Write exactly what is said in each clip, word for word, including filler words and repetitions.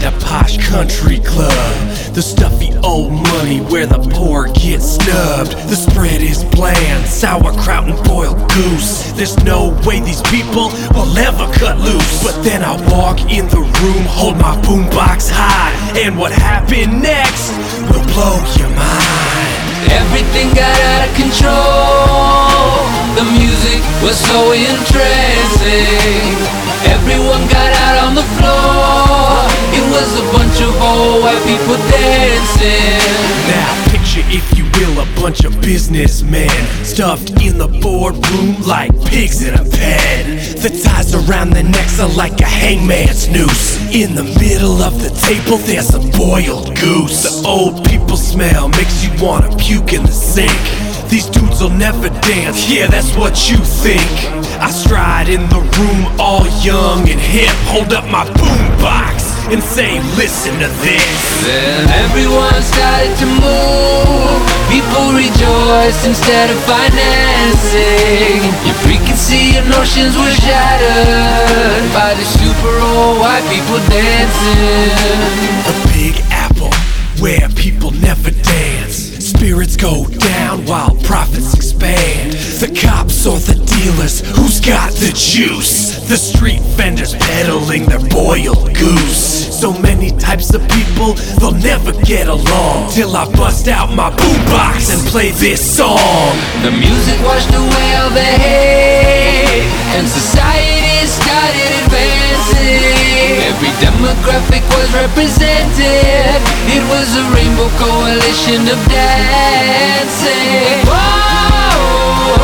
a posh country club. The stuffy old money where the poor get snubbed. The spread is bland, sauerkraut and boiled goose. There's no way these people will ever cut loose. But then I walk in the room, hold my boombox high, and what happened next will blow your mind. Everything got out of control. The music was so entrancing. Everyone got out on the floor. It was a bunch of old white people dancing. Now picture, if you will, a bunch of businessmen stuffed in the boardroom like pigs in a pen. The ties around their necks are like a hangman's noose. In the middle of the table there's a boiled goose. The old people smell makes you wanna puke in the sink. These dudes will never dance, yeah, that's what you think. I stride in the room all young and hip, hold up my boombox and say, listen to this. Then everyone started to move. People rejoiced instead of financing. Your preconceived notions were shattered by the super old white people dancing. The Big Apple, where people never dance. Spirits go down while profits expand. The cops or the dealers, who's got the juice? The street vendors peddling their boiled goose. So many types of people, they'll never get along till I bust out my boombox and play this song. The music washed away all the hate, and society started advancing. Every demographic was represented. It was a rainbow coalition of dancing. Whoa,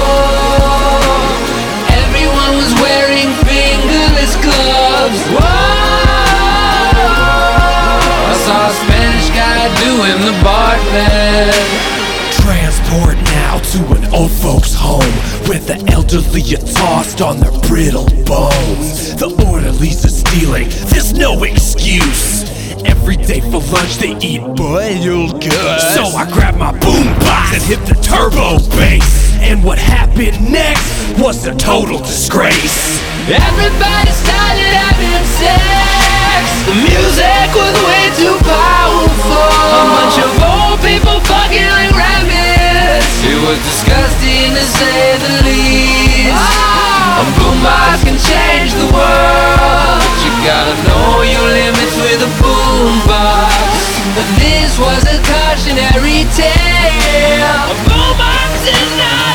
everyone was wearing fingerless gloves. Whoa, I saw a Spanish guy doing the Bartman. Transport now to an old folks' home where the elderly are tossed on their brittle bones. The orderlies are stealing, there's no excuse. Every day for lunch they eat boiled goods. So I grab my boombox and hit the turbo bass. And what happened next was a total disgrace. Everybody started having sex. The music was way too powerful. A bunch of old people fucking like rabbits. It was disgusting to say the least. A boombox can change the world. You gotta know your limits with a boombox. But this was a cautionary tale. A boombox is not